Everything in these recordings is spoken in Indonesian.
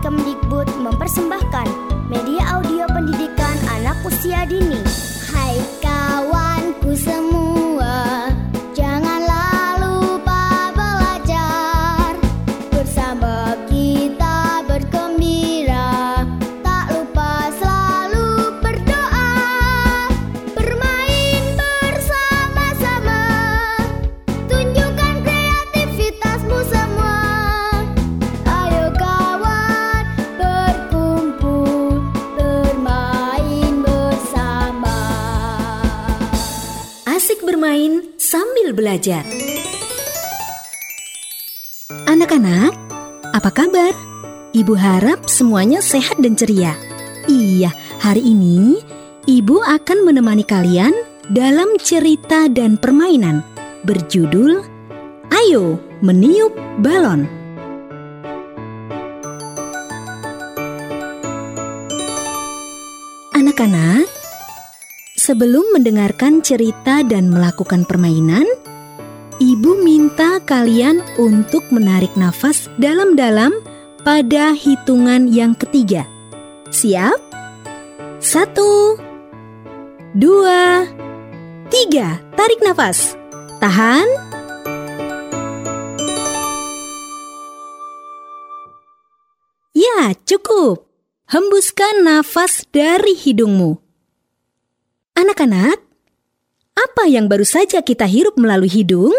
Kemdikbud mempersembahkan media audio pendidikan anak usia dini. Hai kawanku semua, janganlah lupa belajar. Bersama kita bergembira, tak lupa selalu berdoa. Bermain bersama-sama, tunjukkan kreativitasmu semua. Ayo kawan, berkumpul, bermain bersama. Asik bermain sambil belajar. Anak-anak, apa kabar? Ibu harap semuanya sehat dan ceria. Iya, hari ini Ibu akan menemani kalian dalam cerita dan permainan berjudul Ayo Meniup Balon. Anak-anak, sebelum mendengarkan cerita dan melakukan permainan, Ibu minta kalian untuk menarik nafas dalam-dalam pada hitungan yang ketiga. Siap? 1, 2, 3. Tarik nafas. Tahan. Ya, cukup. Hembuskan nafas dari hidungmu. Anak-anak, apa yang baru saja kita hirup melalui hidung?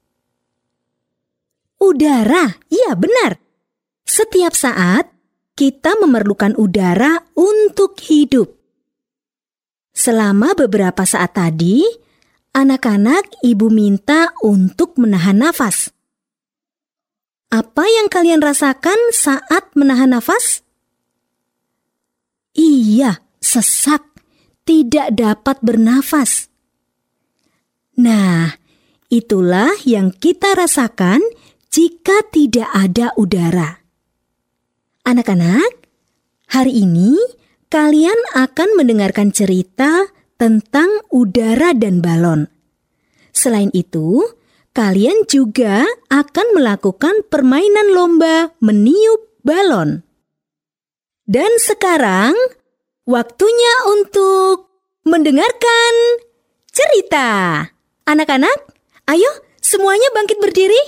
Udara, iya benar. Setiap saat, kita memerlukan udara untuk hidup. Selama beberapa saat tadi, anak-anak Ibu minta untuk menahan nafas. Apa yang kalian rasakan saat menahan nafas? Iya, sesak, tidak dapat bernafas. Nah, itulah yang kita rasakan jika tidak ada udara. Anak-anak, hari ini kalian akan mendengarkan cerita tentang udara dan balon. Selain itu, kalian juga akan melakukan permainan lomba meniup balon. Dan sekarang, waktunya untuk mendengarkan cerita. Anak-anak, ayo semuanya bangkit berdiri.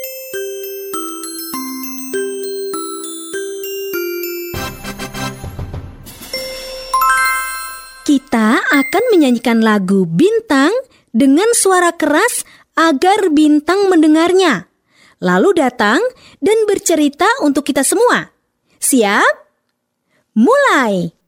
Kita akan menyanyikan lagu Bintang dengan suara keras agar bintang mendengarnya. Lalu datang dan bercerita untuk kita semua. Siap? Mulai!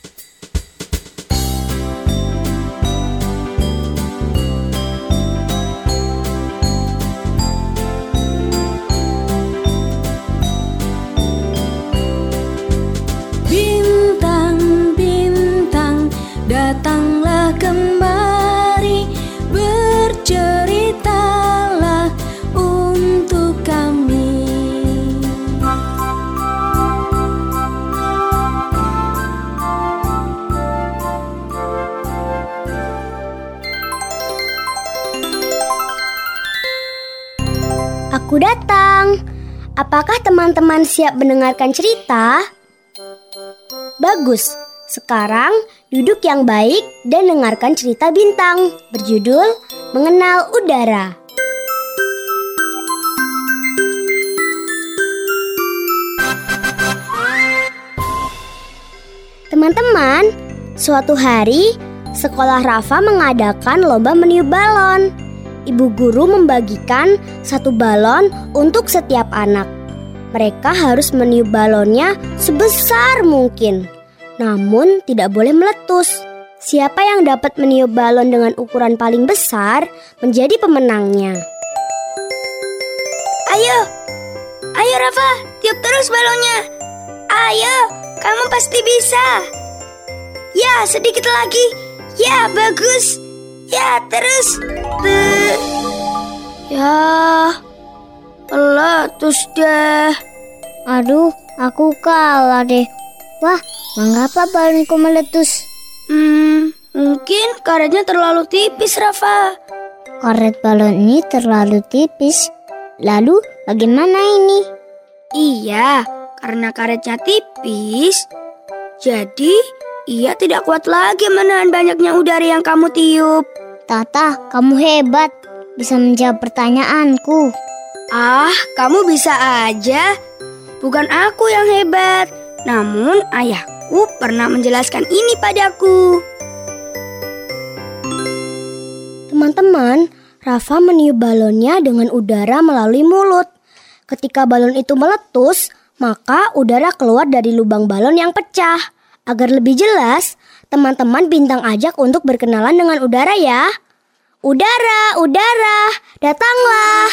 Bintang-bintang, datanglah kembali, berceritalah untuk kami. Aku datang. Apakah teman-teman siap mendengarkan cerita? Bagus. Sekarang duduk yang baik dan dengarkan cerita Bintang berjudul Mengenal Udara. Teman-teman, suatu hari sekolah Rafa mengadakan lomba meniup balon. Ibu guru membagikan satu balon untuk setiap anak. Mereka harus meniup balonnya sebesar mungkin, namun tidak boleh meletus. Siapa yang dapat meniup balon dengan ukuran paling besar menjadi pemenangnya. Ayo Rafa, tiup terus balonnya. Ayo, kamu pasti bisa. Ya, sedikit lagi. Ya, bagus. Ya, terus. Ya, meletus deh. Aduh, aku kalah deh. Wah, mengapa balonku meletus? Mungkin karetnya terlalu tipis, Rafa. Karet balon ini terlalu tipis. Lalu bagaimana ini? Iya, Karena karetnya tipis, jadi ia tidak kuat lagi menahan banyaknya udara yang kamu tiup. Tata, kamu hebat. Bisa menjawab pertanyaanku. Ah, kamu bisa aja. Bukan aku yang hebat, namun ayahku pernah menjelaskan ini padaku. Teman-teman, Rafa meniup balonnya dengan udara melalui mulut. Ketika balon itu meletus, maka udara keluar dari lubang balon yang pecah. Agar lebih jelas, teman-teman Bintang ajak untuk berkenalan dengan udara ya. Udara, udara, datanglah.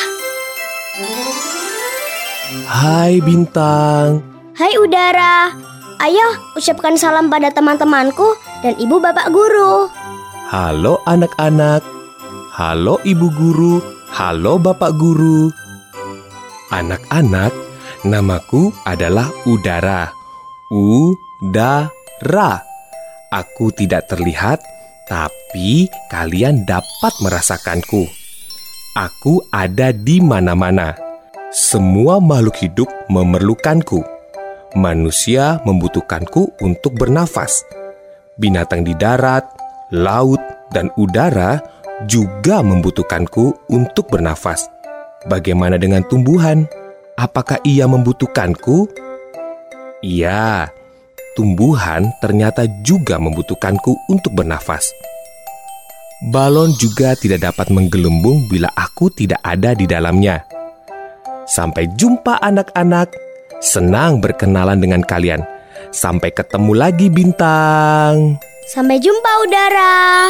Hai Bintang. Hai udara, ayo ucapkan salam pada teman-temanku dan ibu bapak guru. Halo anak-anak. Halo ibu guru. Halo bapak guru. Anak-anak, namaku adalah Udara. Udara. Aku tidak terlihat, tapi kalian dapat merasakanku. Aku ada di mana-mana. Semua makhluk hidup memerlukanku. Manusia membutuhkanku untuk bernafas. Binatang di darat, laut, dan udara juga membutuhkanku untuk bernafas. Bagaimana dengan tumbuhan? Apakah ia membutuhkanku? Iya, tumbuhan ternyata juga membutuhkanku untuk bernafas. Balon juga tidak dapat menggelembung bila aku tidak ada di dalamnya. Sampai jumpa anak-anak. Senang berkenalan dengan kalian. Sampai ketemu lagi Bintang. Sampai jumpa udara.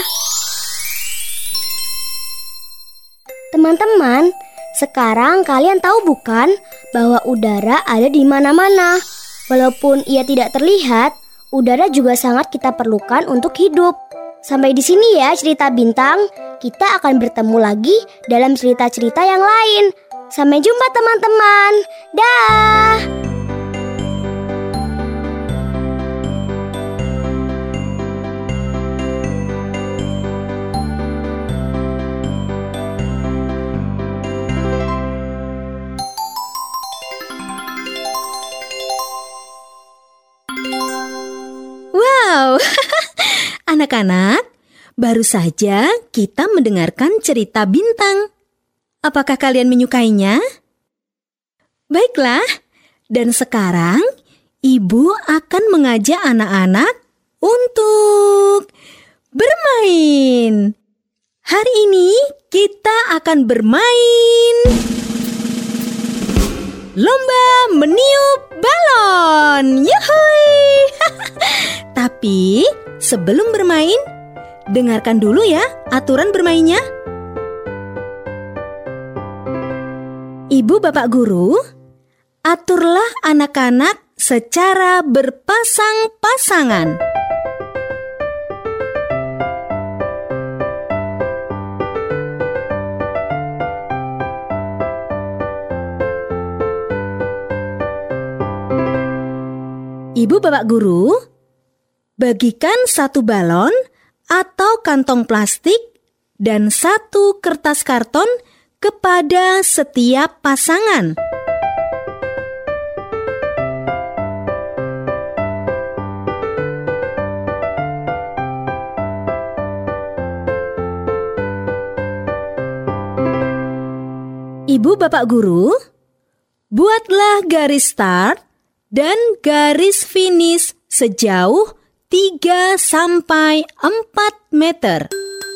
Teman-teman, sekarang kalian tahu bukan bahwa udara ada di mana-mana. Walaupun ia tidak terlihat, udara juga sangat kita perlukan untuk hidup. Sampai di sini ya cerita Bintang. Kita akan bertemu lagi dalam cerita-cerita yang lain. Sampai jumpa teman-teman. Dah. Wow, anak-anak, baru saja kita mendengarkan cerita Bintang. Apakah kalian menyukainya? Baiklah, dan sekarang Ibu akan mengajak anak-anak untuk bermain. Hari ini kita akan bermain lomba meniup balon. Yuhui! Tapi sebelum bermain, dengarkan dulu ya aturan bermainnya. Ibu bapak guru, aturlah anak-anak secara berpasang-pasangan. Ibu bapak guru, bagikan satu balon atau kantong plastik dan satu kertas karton kepada setiap pasangan. Ibu bapak guru, buatlah garis start dan garis finish sejauh 3 sampai 4 meter.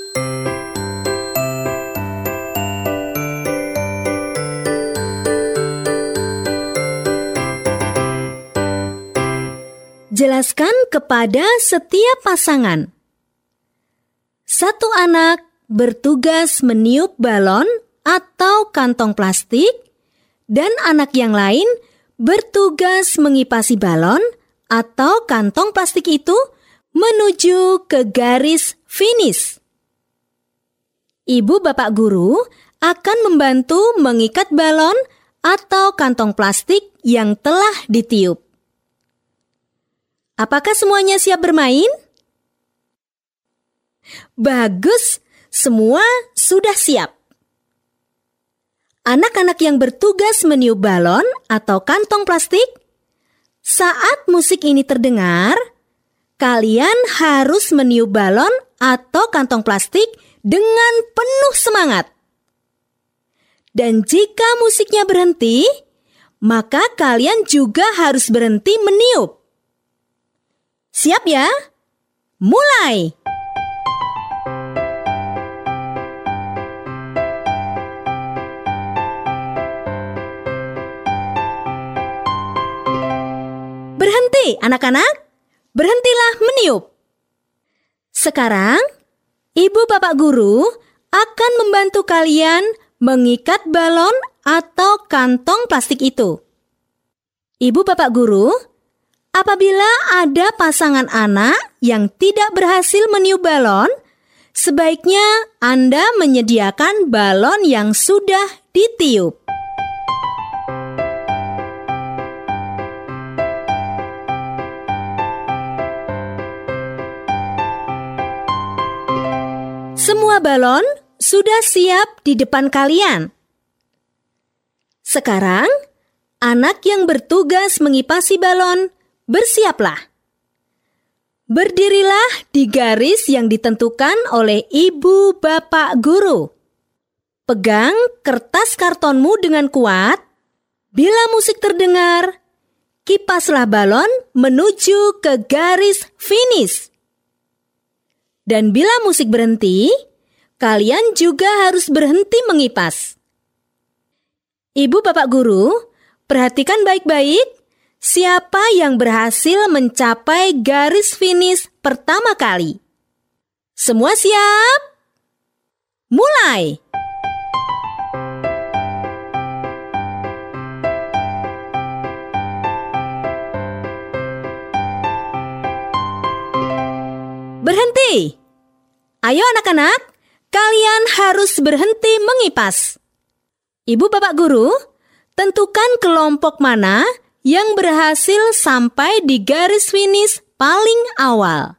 Jelaskan kepada setiap pasangan. Satu anak bertugas meniup balon atau kantong plastik, dan anak yang lain bertugas mengipasi balon atau kantong plastik itu menuju ke garis finish. Ibu bapak guru akan membantu mengikat balon atau kantong plastik yang telah ditiup. Apakah semuanya siap bermain? Bagus, semua sudah siap. Anak-anak yang bertugas meniup balon atau kantong plastik, Saat musik ini terdengar, kalian harus meniup balon atau kantong plastik dengan penuh semangat. Dan jika musiknya berhenti, maka kalian juga harus berhenti meniup. Siap ya? Mulai! Berhenti, anak-anak. Berhentilah meniup. Sekarang, Ibu Bapak Guru akan membantu kalian mengikat balon atau kantong plastik itu. Ibu Bapak Guru, apabila ada pasangan anak yang tidak berhasil meniup balon, sebaiknya Anda menyediakan balon yang sudah ditiup. Semua balon sudah siap di depan kalian. Sekarang, anak yang bertugas mengipasi balon, bersiaplah. Berdirilah di garis yang ditentukan oleh Ibu Bapak Guru. Pegang kertas kartonmu dengan kuat. Bila musik terdengar, kipaslah balon menuju ke garis finish. Dan bila musik berhenti, kalian juga harus berhenti mengipas. Ibu Bapak Guru, perhatikan baik-baik siapa yang berhasil mencapai garis finish pertama kali. Semua siap? Mulai! Berhenti! Ayo anak-anak, kalian harus berhenti mengipas. Ibu Bapak Guru, tentukan kelompok mana yang berhasil sampai di garis finish paling awal.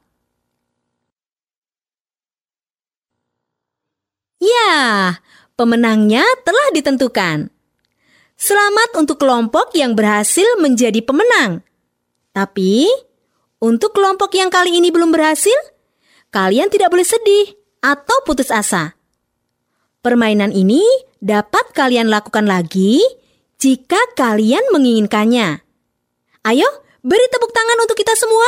Ya, pemenangnya telah ditentukan. Selamat untuk kelompok yang berhasil menjadi pemenang. Tapi, untuk kelompok yang kali ini belum berhasil, kalian tidak boleh sedih atau putus asa. Permainan ini dapat kalian lakukan lagi jika kalian menginginkannya. Ayo, beri tepuk tangan untuk kita semua.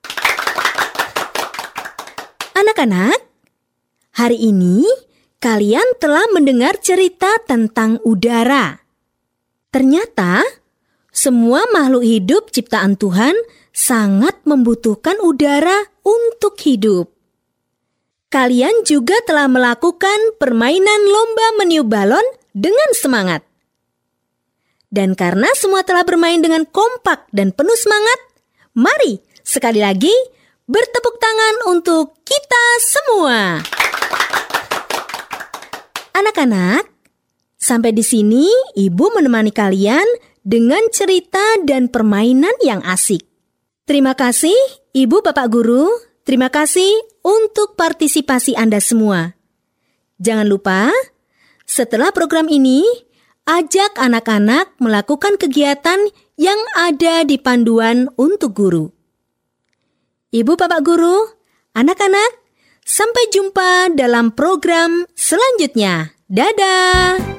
Anak-anak, hari ini kalian telah mendengar cerita tentang udara. Ternyata, semua makhluk hidup ciptaan Tuhan sangat membutuhkan udara untuk hidup. Kalian juga telah melakukan permainan lomba meniup balon dengan semangat. Dan karena semua telah bermain dengan kompak dan penuh semangat, mari sekali lagi bertepuk tangan untuk kita semua. Anak-anak, sampai di sini Ibu menemani kalian dengan cerita dan permainan yang asik. Terima kasih Ibu Bapak Guru, terima kasih untuk partisipasi Anda semua. Jangan lupa, setelah program ini, ajak anak-anak melakukan kegiatan yang ada di panduan untuk guru. Ibu Bapak Guru, anak-anak, sampai jumpa dalam program selanjutnya. Dadah!